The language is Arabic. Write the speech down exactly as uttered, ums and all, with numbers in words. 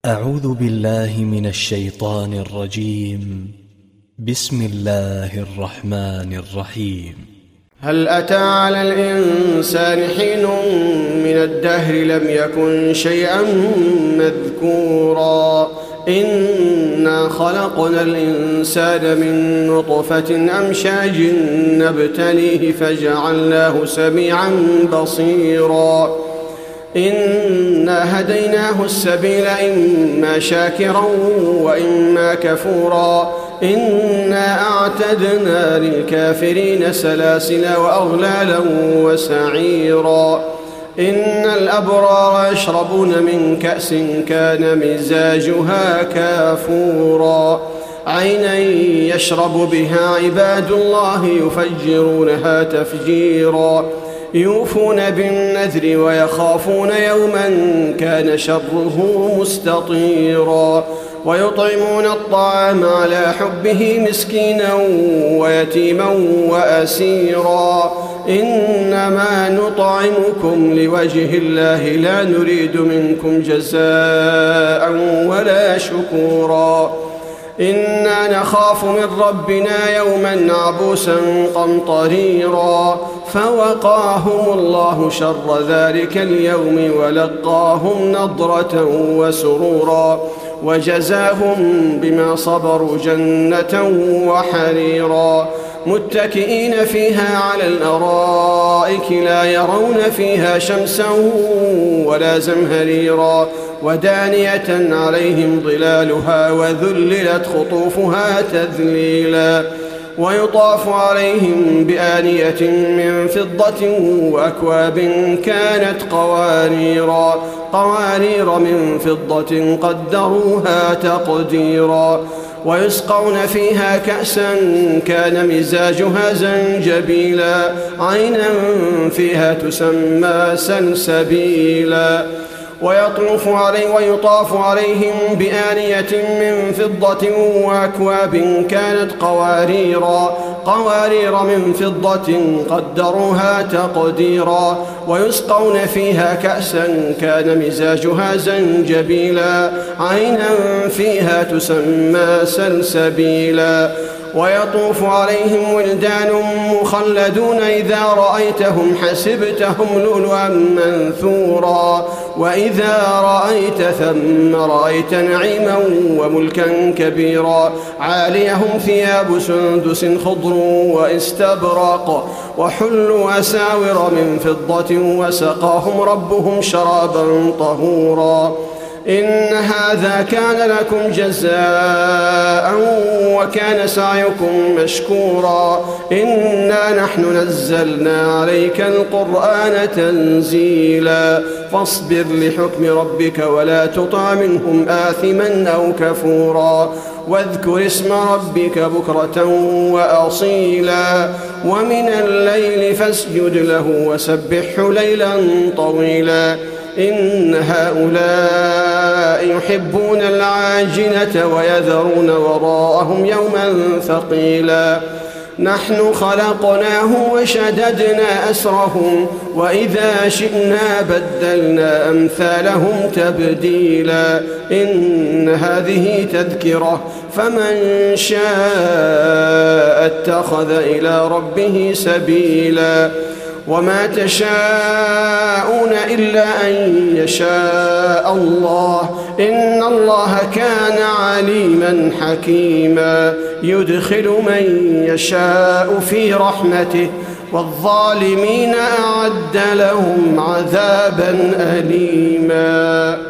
أعوذ بالله من الشيطان الرجيم. بسم الله الرحمن الرحيم. هل أتى على الإنسان حين من الدهر لم يكن شيئا مذكورا إنا خلقنا الإنسان من نطفة أمشاج نبتليه فجعلناه سميعا بصيرا إنا هديناه السبيل إما شاكرا وإما كفورا إنا أعتدنا للكافرين سلاسل وأغلالا وسعيرا إن الأبرار يشربون من كأس كان مزاجها كافورا عينا يشرب بها عباد الله يفجرونها تفجيرا يوفون بالنذر ويخافون يوما كان شره مستطيرا ويطعمون الطعام على حبه مسكينا ويتيما وأسيرا إنما نطعمكم لوجه الله لا نريد منكم جزاء ولا شكورا إنا نخاف من ربنا يوما عبوسا قمطريرا فوقاهم الله شر ذلك اليوم ولقاهم نضرة وسرورا وجزاهم بما صبروا جنة وحريرا متكئين فيها على الأرائك لا يرون فيها شمسا ولا زمهريرا ودانية عليهم ظلالها وذللت خطوفها تذليلا ويطاف عليهم بآنية من فضة وأكواب كانت قواريرا قوارير من فضة قدروها تقديرا ويسقون فيها كأسا كان مزاجها زنجبيلا عينا فيها تسمى سلسبيلا ويطوف علي ويطاف عليهم بآنية من فضة وأكواب كانت قواريرا قوارير من فضة قدروها تقديرا ويسقون فيها كأسا كان مزاجها زنجبيلا عينا فيها تسمى سلسبيلا ويطوف عليهم ولدان مخلدون إذا رأيتهم حسبتهم لؤلؤا منثورا وإذا رأيت ثم رأيت نعيما وملكا كبيرا عاليهم ثياب سندس خضر واستبرق وحلوا أساور من فضة وسقاهم ربهم شرابا طهورا إن هذا كان لكم جزاء وكان سعيكم مشكورا إنا نحن نزلنا عليك القرآن تنزيلا فاصبر لحكم ربك ولا تطع منهم آثما أو كفورا واذكر اسم ربك بكرة وأصيلا ومن الليل فاسجد له وسبحه ليلا طويلا إن هؤلاء يحبون العاجلة ويذرون وراءهم يوما ثقيلا نحن خلقناهم وشددنا أسرهم وإذا شئنا بدلنا أمثالهم تبديلا إن هذه تذكرة فمن شاء اتخذ إلى ربه سبيلا وما تشاءون إلا أن يشاء الله إن الله كان عليما حكيما يدخل من يشاء في رحمته والظالمين أعد لهم عذابا أليما.